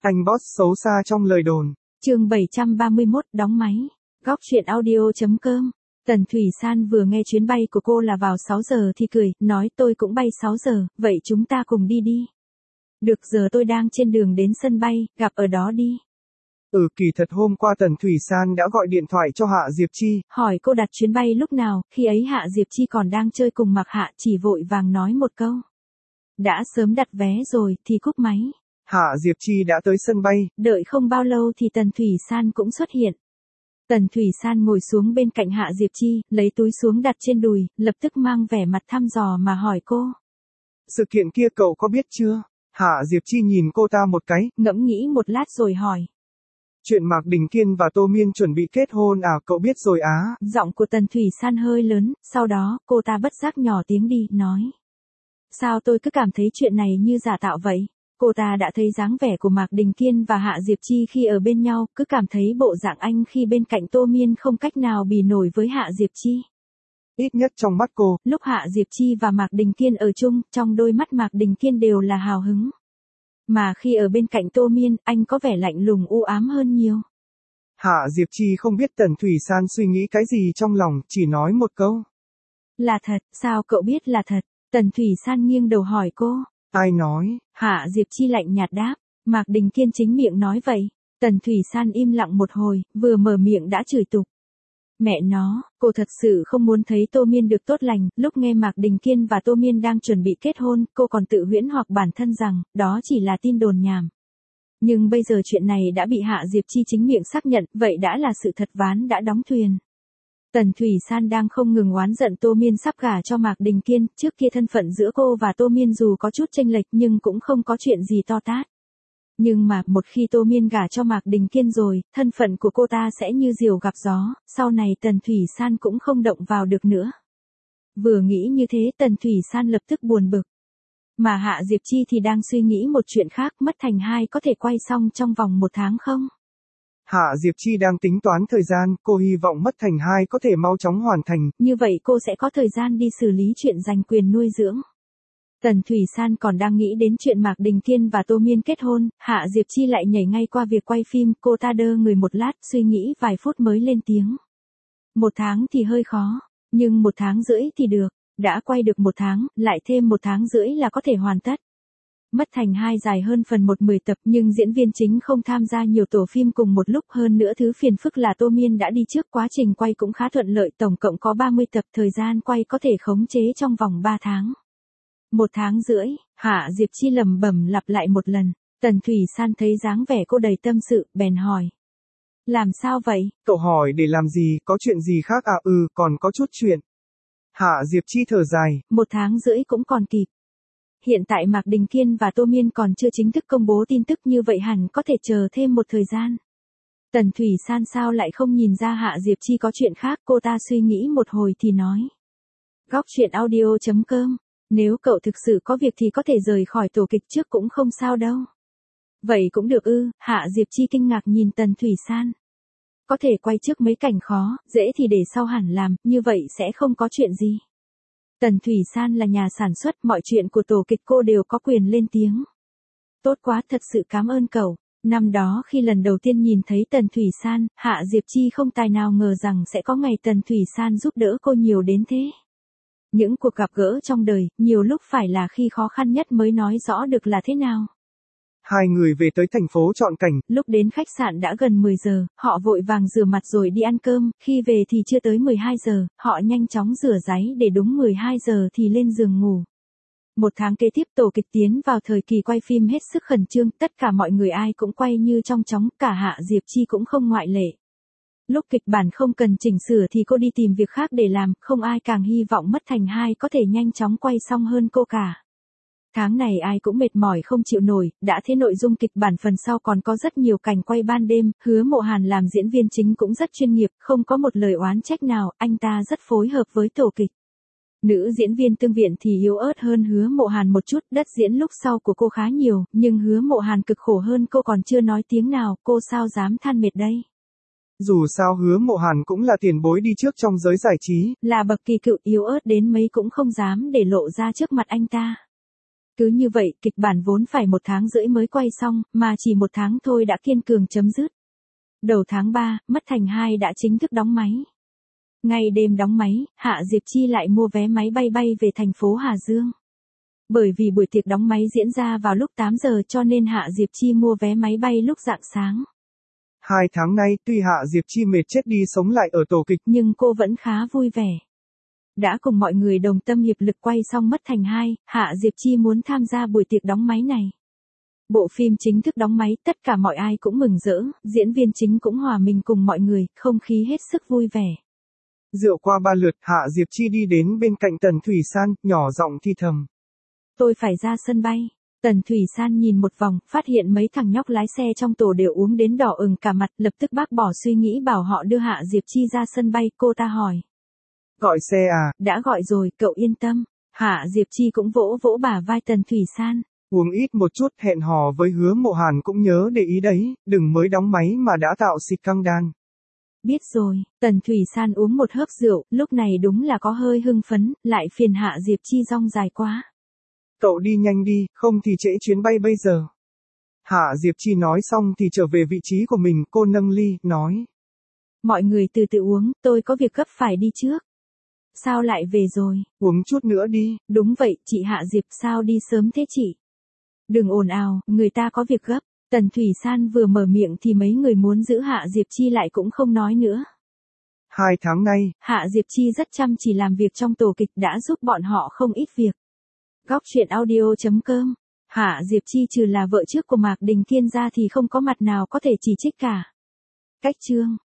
Anh boss xấu xa trong lời đồn. Chương 731 đóng máy. Góc truyện audio.com. Tần Thủy San vừa nghe chuyến bay của cô là vào 6 giờ thì cười, nói tôi cũng bay 6 giờ, vậy chúng ta cùng đi đi. Được, giờ tôi đang trên đường đến sân bay, gặp ở đó đi. Kỳ thật hôm qua Tần Thủy San đã gọi điện thoại cho Hạ Diệp Chi. Hỏi cô đặt chuyến bay lúc nào, khi ấy Hạ Diệp Chi còn đang chơi cùng Mạc Hạ, chỉ vội vàng nói một câu. Đã sớm đặt vé rồi thì cúp máy. Hạ Diệp Chi đã tới sân bay. Đợi không bao lâu thì Tần Thủy San cũng xuất hiện. Tần Thủy San ngồi xuống bên cạnh Hạ Diệp Chi, lấy túi xuống đặt trên đùi, lập tức mang vẻ mặt thăm dò mà hỏi cô. Sự kiện kia cậu có biết chưa? Hạ Diệp Chi nhìn cô ta một cái, ngẫm nghĩ một lát rồi hỏi. Chuyện Mạc Đình Kiên và Tô Miên chuẩn bị kết hôn à, cậu biết rồi á? Giọng của Tần Thủy San hơi lớn, sau đó cô ta bất giác nhỏ tiếng đi, nói. Sao tôi cứ cảm thấy chuyện này như giả tạo vậy? Cô ta đã thấy dáng vẻ của Mạc Đình Kiên và Hạ Diệp Chi khi ở bên nhau, cứ cảm thấy bộ dạng anh khi bên cạnh Tô Miên không cách nào bì nổi với Hạ Diệp Chi. Ít nhất trong mắt cô, lúc Hạ Diệp Chi và Mạc Đình Kiên ở chung, trong đôi mắt Mạc Đình Kiên đều là hào hứng. Mà khi ở bên cạnh Tô Miên, anh có vẻ lạnh lùng u ám hơn nhiều. Hạ Diệp Chi không biết Tần Thủy San suy nghĩ cái gì trong lòng, chỉ nói một câu. Là thật, sao cậu biết là thật? Tần Thủy San nghiêng đầu hỏi cô. Ai nói? Hạ Diệp Chi lạnh nhạt đáp. Mạc Đình Kiên chính miệng nói vậy. Tần Thủy San im lặng một hồi, vừa mở miệng đã chửi tục. Mẹ nó, cô thật sự không muốn thấy Tô Miên được tốt lành, lúc nghe Mạc Đình Kiên và Tô Miên đang chuẩn bị kết hôn, cô còn tự huyễn hoặc bản thân rằng, đó chỉ là tin đồn nhảm. Nhưng bây giờ chuyện này đã bị Hạ Diệp Chi chính miệng xác nhận, vậy đã là sự thật, ván đã đóng thuyền. Tần Thủy San đang không ngừng oán giận Tô Miên sắp gả cho Mạc Đình Kiên, trước kia thân phận giữa cô và Tô Miên dù có chút chênh lệch nhưng cũng không có chuyện gì to tát. Nhưng mà, một khi Tô Miên gả cho Mạc Đình Kiên rồi, thân phận của cô ta sẽ như diều gặp gió, sau này Tần Thủy San cũng không động vào được nữa. Vừa nghĩ như thế Tần Thủy San lập tức buồn bực. Mà Hạ Diệp Chi thì đang suy nghĩ một chuyện khác, Mất Thành 2 có thể quay xong trong vòng 1 tháng không? Hạ Diệp Chi đang tính toán thời gian, cô hy vọng Mất Thành 2 có thể mau chóng hoàn thành. Như vậy cô sẽ có thời gian đi xử lý chuyện giành quyền nuôi dưỡng. Tần Thủy San còn đang nghĩ đến chuyện Mạc Đình Kiên và Tô Miên kết hôn, Hạ Diệp Chi lại nhảy ngay qua việc quay phim, cô ta đơ người một lát, suy nghĩ vài phút mới lên tiếng. 1 tháng thì hơi khó, nhưng 1 tháng rưỡi thì được, đã quay được 1 tháng, lại thêm 1 tháng rưỡi là có thể hoàn tất. Mất Thành 2 dài hơn phần 1 10 tập nhưng diễn viên chính không tham gia nhiều tổ phim cùng một lúc, hơn nữa thứ phiền phức là Tô Miên đã đi trước, quá trình quay cũng khá thuận lợi, tổng cộng có 30 tập, thời gian quay có thể khống chế trong vòng 3 tháng. 1 tháng rưỡi, Hạ Diệp Chi lẩm bẩm lặp lại một lần. Tần Thủy San thấy dáng vẻ cô đầy tâm sự, bèn hỏi. Làm sao vậy? Cậu hỏi để làm gì, có chuyện gì khác à? Còn có chút chuyện. Hạ Diệp Chi thở dài. 1 tháng rưỡi cũng còn kịp. Hiện tại Mạc Đình Kiên và Tô Miên còn chưa chính thức công bố tin tức, như vậy hẳn có thể chờ thêm một thời gian. Tần Thủy San sao lại không nhìn ra Hạ Diệp Chi có chuyện khác, cô ta suy nghĩ một hồi thì nói. Góc truyện audio.com. Nếu cậu thực sự có việc thì có thể rời khỏi tổ kịch trước cũng không sao đâu. Vậy cũng được ư? Hạ Diệp Chi kinh ngạc nhìn Tần Thủy San. Có thể quay trước mấy cảnh khó, dễ thì để sau hẳn làm, như vậy sẽ không có chuyện gì. Tần Thủy San là nhà sản xuất, mọi chuyện của tổ kịch cô đều có quyền lên tiếng. Tốt quá, thật sự cảm ơn cậu. Năm đó khi lần đầu tiên nhìn thấy Tần Thủy San, Hạ Diệp Chi không tài nào ngờ rằng sẽ có ngày Tần Thủy San giúp đỡ cô nhiều đến thế. Những cuộc gặp gỡ trong đời, nhiều lúc phải là khi khó khăn nhất mới nói rõ được là thế nào. Hai người về tới thành phố Trọn Cảnh. Lúc đến khách sạn đã gần 10 giờ, họ vội vàng rửa mặt rồi đi ăn cơm, khi về thì chưa tới 12 giờ, họ nhanh chóng rửa ráy để đúng 12 giờ thì lên giường ngủ. 1 tháng kế tiếp tổ kịch tiến vào thời kỳ quay phim hết sức khẩn trương, tất cả mọi người ai cũng quay như trong chóng, cả Hạ Diệp Chi cũng không ngoại lệ. Lúc kịch bản không cần chỉnh sửa thì cô đi tìm việc khác để làm, không ai càng hy vọng Mất Thành 2 có thể nhanh chóng quay xong hơn cô cả. Tháng này ai cũng mệt mỏi không chịu nổi, đã thế nội dung kịch bản phần sau còn có rất nhiều cảnh quay ban đêm, Hứa Mộ Hàn làm diễn viên chính cũng rất chuyên nghiệp, không có một lời oán trách nào, anh ta rất phối hợp với tổ kịch. Nữ diễn viên Tương Viện thì yếu ớt hơn Hứa Mộ Hàn một chút, đất diễn lúc sau của cô khá nhiều, nhưng Hứa Mộ Hàn cực khổ hơn cô còn chưa nói tiếng nào, cô sao dám than mệt đây. Dù sao Hứa Mộ Hàn cũng là tiền bối đi trước trong giới giải trí. Là bậc kỳ cựu, yếu ớt đến mấy cũng không dám để lộ ra trước mặt anh ta. Cứ như vậy, kịch bản vốn phải 1 tháng rưỡi mới quay xong, mà chỉ 1 tháng thôi đã kiên cường chấm dứt. Đầu tháng 3, Mất Thành 2 đã chính thức đóng máy. Ngay đêm đóng máy, Hạ Diệp Chi lại mua vé máy bay bay về thành phố Hà Dương. Bởi vì buổi tiệc đóng máy diễn ra vào lúc 8 giờ cho nên Hạ Diệp Chi mua vé máy bay lúc rạng sáng. 2 tháng nay, tuy Hạ Diệp Chi mệt chết đi sống lại ở tổ kịch, nhưng cô vẫn khá vui vẻ. Đã cùng mọi người đồng tâm hiệp lực quay xong Mất Thành 2, Hạ Diệp Chi muốn tham gia buổi tiệc đóng máy này. Bộ phim chính thức đóng máy, tất cả mọi ai cũng mừng rỡ, diễn viên chính cũng hòa mình cùng mọi người, không khí hết sức vui vẻ. Rượu qua 3 lượt, Hạ Diệp Chi đi đến bên cạnh Tần Thủy San, nhỏ giọng thi thầm. Tôi phải ra sân bay. Tần Thủy San nhìn một vòng, phát hiện mấy thằng nhóc lái xe trong tổ đều uống đến đỏ ửng cả mặt, lập tức bác bỏ suy nghĩ bảo họ đưa Hạ Diệp Chi ra sân bay, cô ta hỏi. Gọi xe à? Đã gọi rồi, cậu yên tâm. Hạ Diệp Chi cũng vỗ vỗ bả vai Tần Thủy San. Uống ít một chút, hẹn hò với Hứa Mộ Hàn cũng nhớ để ý đấy, đừng mới đóng máy mà đã tạo xịt căng đan. Biết rồi, Tần Thủy San uống một hớp rượu, lúc này đúng là có hơi hưng phấn, lại phiền Hạ Diệp Chi rong dài quá. Cậu đi nhanh đi, không thì trễ chuyến bay bây giờ. Hạ Diệp Chi nói xong thì trở về vị trí của mình, cô nâng ly, nói. Mọi người từ từ uống, tôi có việc gấp phải đi trước. Sao lại về rồi? Uống chút nữa đi. Đúng vậy, chị Hạ Diệp, sao đi sớm thế chị? Đừng ồn ào, người ta có việc gấp. Tần Thủy San vừa mở miệng thì mấy người muốn giữ Hạ Diệp Chi lại cũng không nói nữa. 2 tháng nay, Hạ Diệp Chi rất chăm chỉ làm việc trong tổ kịch đã giúp bọn họ không ít việc. Góc truyện audio.com. Hạ Diệp Chi trừ là vợ trước của Mạc Đình Kiên ra thì không có mặt nào có thể chỉ trích cả. Cách chương